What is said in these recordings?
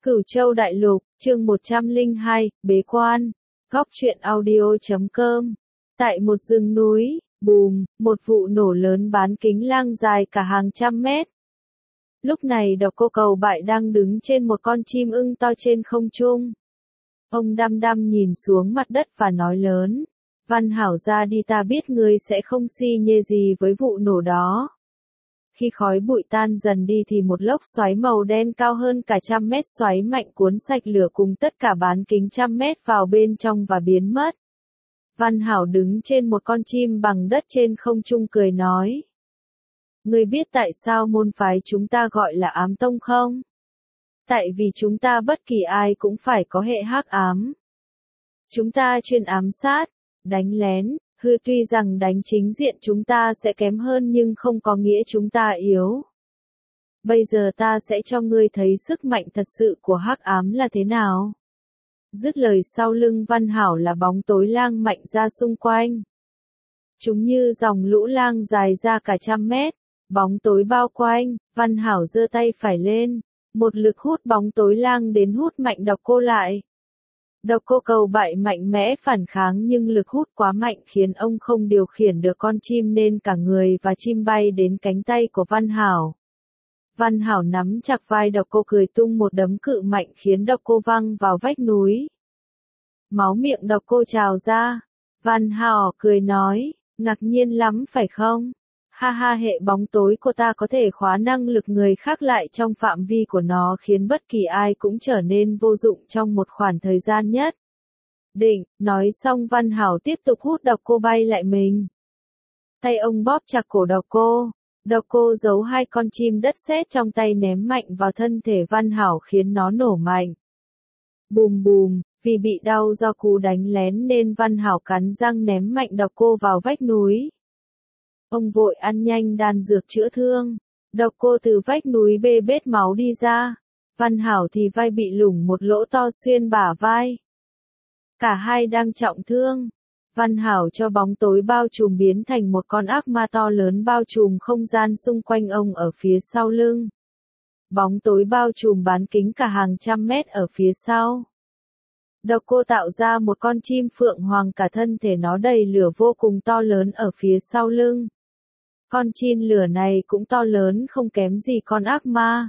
Cửu Châu Đại Lục, chương 102, Bế Quan, Góc truyện audio.com. Tại một rừng núi, bùm, một vụ nổ lớn bán kính lang dài cả hàng trăm mét. Lúc này Độc Cô Cầu Bại đang đứng trên một con chim ưng to trên không trung. Ông đăm đăm nhìn xuống mặt đất và nói lớn, Văn Hảo ra đi, ta biết ngươi sẽ không si nhê gì với vụ nổ đó. Khi khói bụi tan dần đi thì một lốc xoáy màu đen cao hơn cả trăm mét xoáy mạnh cuốn sạch lửa cùng tất cả bán kính trăm mét vào bên trong và biến mất. Văn Hảo đứng trên một con chim bằng đất trên không trung cười nói. Ngươi biết tại sao môn phái chúng ta gọi là ám tông không? Tại vì chúng ta bất kỳ ai cũng phải có hệ hắc ám. Chúng ta chuyên ám sát, đánh lén. Tuy rằng đánh chính diện chúng ta sẽ kém hơn nhưng không có nghĩa chúng ta yếu. Bây giờ ta sẽ cho ngươi thấy sức mạnh thật sự của hắc ám là thế nào. Dứt lời sau lưng Văn Hảo là bóng tối lang mạnh ra xung quanh. Chúng như dòng lũ lang dài ra cả trăm mét, bóng tối bao quanh, Văn Hảo giơ tay phải lên, một lực hút bóng tối lang đến hút mạnh Độc Cô lại. Độc Cô Cầu Bại mạnh mẽ phản kháng nhưng lực hút quá mạnh khiến ông không điều khiển được con chim nên cả người và chim bay đến cánh tay của Văn Hảo. Văn Hảo nắm chặt vai Độc Cô cười tung một đấm cự mạnh khiến Độc Cô văng vào vách núi. Máu miệng Độc Cô trào ra. Văn Hảo cười nói, ngạc nhiên lắm phải không? Ha ha, hệ bóng tối của ta có thể khóa năng lực người khác lại trong phạm vi của nó khiến bất kỳ ai cũng trở nên vô dụng trong một khoảng thời gian nhất định. Nói xong Văn Hảo tiếp tục hút Độc Cô bay lại mình. Tay ông bóp chặt cổ Độc Cô. Độc Cô giấu hai con chim đất sét trong tay ném mạnh vào thân thể Văn Hảo khiến nó nổ mạnh. Bùm bùm, vì bị đau do cú đánh lén nên Văn Hảo cắn răng ném mạnh Độc Cô vào vách núi. Ông vội ăn nhanh đan dược chữa thương. Độc Cô từ vách núi bê bết máu đi ra. Văn Hảo thì vai bị lủng một lỗ to xuyên bả vai. Cả hai đang trọng thương. Văn Hảo cho bóng tối bao trùm biến thành một con ác ma to lớn bao trùm không gian xung quanh ông ở phía sau lưng. Bóng tối bao trùm bán kính cả hàng trăm mét ở phía sau. Độc Cô tạo ra một con chim phượng hoàng, cả thân thể nó đầy lửa vô cùng to lớn ở phía sau lưng. Con chim lửa này cũng to lớn không kém gì con ác ma.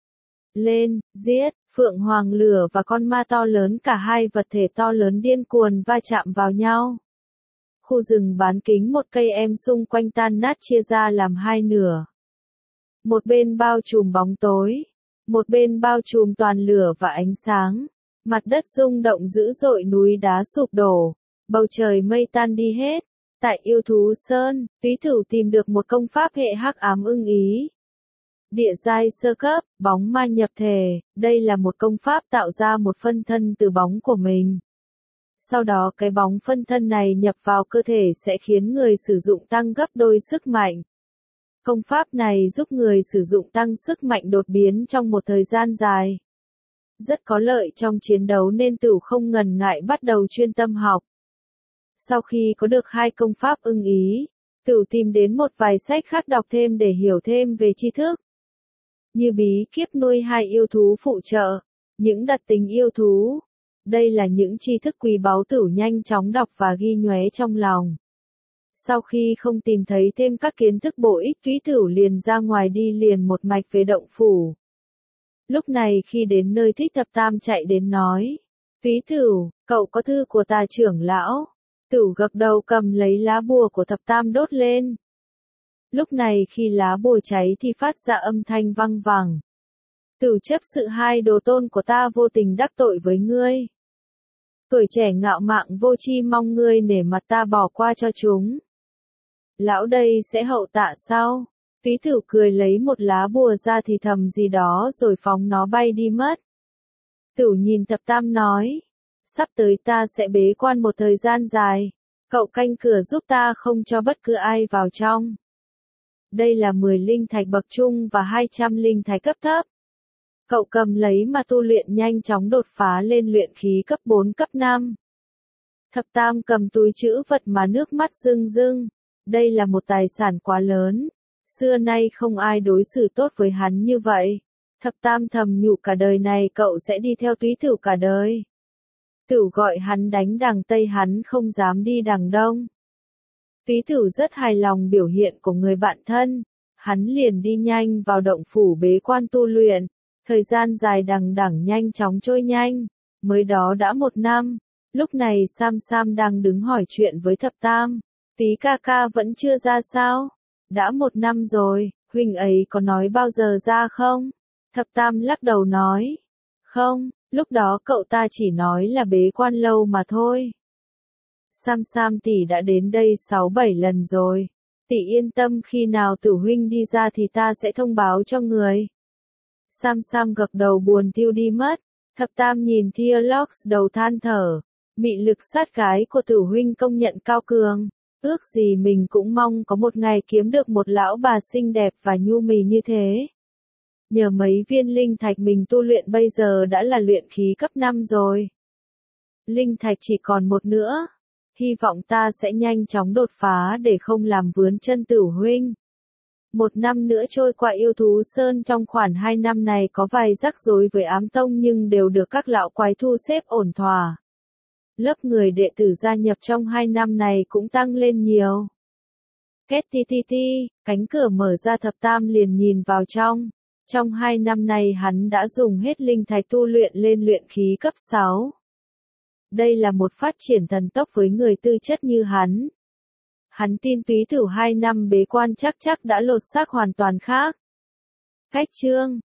Lên, giết, phượng hoàng lửa và con ma to lớn, cả hai vật thể to lớn điên cuồng va chạm vào nhau. Khu rừng bán kính 1 cây em xung quanh tan nát chia ra làm hai nửa. Một bên bao trùm bóng tối, một bên bao trùm toàn lửa và ánh sáng. Mặt đất rung động dữ dội, núi đá sụp đổ, bầu trời mây tan đi hết. Tại Yêu Thú Sơn, Túy Thửu tìm được một công pháp hệ hắc ám ưng ý. Địa giai sơ cấp, bóng ma nhập thể, đây là một công pháp tạo ra một phân thân từ bóng của mình. Sau đó cái bóng phân thân này nhập vào cơ thể sẽ khiến người sử dụng tăng gấp đôi sức mạnh. Công pháp này giúp người sử dụng tăng sức mạnh đột biến trong một thời gian dài. Rất có lợi trong chiến đấu nên Tửu không ngần ngại bắt đầu chuyên tâm học. Sau khi có được hai công pháp ưng ý, Tửu tìm đến một vài sách khác đọc thêm để hiểu thêm về tri thức. Như bí kíp nuôi hai yêu thú phụ trợ, những đặc tính yêu thú. Đây là những tri thức quý báu Tửu nhanh chóng đọc và ghi nhóe trong lòng. Sau khi không tìm thấy thêm các kiến thức bổ ích, Túy Thửu liền ra ngoài đi liền một mạch về động phủ. Lúc này khi đến nơi Thích Thập Tam chạy đến nói, Túy Thửu, cậu có thư của Tà trưởng lão. Tửu gật đầu cầm lấy lá bùa của Thập Tam đốt lên. Lúc này khi lá bùa cháy thì phát ra âm thanh vang vẳng. Tửu chấp sự hai đồ tôn của ta vô tình đắc tội với ngươi. Tuổi trẻ ngạo mạn vô tri, mong ngươi nể mặt ta bỏ qua cho chúng. Lão đây sẽ hậu tạ sau. Túy Thửu cười lấy một lá bùa ra thì thầm gì đó rồi phóng nó bay đi mất. Tửu nhìn Thập Tam nói, sắp tới ta sẽ bế quan một thời gian dài, cậu canh cửa giúp ta không cho bất cứ ai vào trong. Đây là 10 linh thạch bậc trung và 200 linh thạch cấp thấp. Cậu cầm lấy mà tu luyện, nhanh chóng đột phá lên luyện khí cấp 4 cấp 5. Thập Tam cầm túi trữ vật mà nước mắt rưng rưng. Đây là một tài sản quá lớn. Xưa nay không ai đối xử tốt với hắn như vậy. Thập Tam thầm nhủ cả đời này cậu sẽ đi theo Túy Tửu cả đời. Tửu gọi hắn đánh đằng Tây hắn không dám đi đằng Đông. Túy Tửu rất hài lòng biểu hiện của người bạn thân, hắn liền đi nhanh vào động phủ bế quan tu luyện, thời gian dài đằng đẵng nhanh chóng trôi nhanh, mới đó đã 1 năm, lúc này Sam Sam đang đứng hỏi chuyện với Thập Tam, Túy ca ca vẫn chưa ra sao? Đã 1 năm rồi, huynh ấy có nói bao giờ ra không? Thập Tam lắc đầu nói, không, lúc đó cậu ta chỉ nói là bế quan lâu mà thôi. Sam Sam tỷ đã đến đây 6-7 lần rồi. Tỷ yên tâm khi nào Tử huynh đi ra thì ta sẽ thông báo cho người. Sam Sam gật đầu buồn tiêu đi mất. Thập Tam nhìn Theolox đầu than thở. Mị lực sát gái của Tử huynh công nhận cao cường. Ước gì mình cũng mong có một ngày kiếm được một lão bà xinh đẹp và nhu mì như thế. Nhờ mấy viên linh thạch mình tu luyện bây giờ đã là luyện khí cấp 5 rồi. Linh thạch chỉ còn 1 nữa. Hy vọng ta sẽ nhanh chóng đột phá để không làm vướng chân Tử huynh. 1 năm nữa trôi qua yêu thú sơn, trong khoảng 2 năm này có vài rắc rối với ám tông nhưng đều được các lão quái thu xếp ổn thỏa. Lớp người đệ tử gia nhập trong 2 năm này cũng tăng lên nhiều. Két ti ti ti, cánh cửa mở ra, Thập Tam liền nhìn vào trong. Trong 2 năm này hắn đã dùng hết linh thạch tu luyện lên luyện khí cấp 6. Đây là một phát triển thần tốc với người tư chất như hắn. Hắn tin Túy Tửu 2 năm bế quan chắc đã lột xác hoàn toàn khác. Khách chương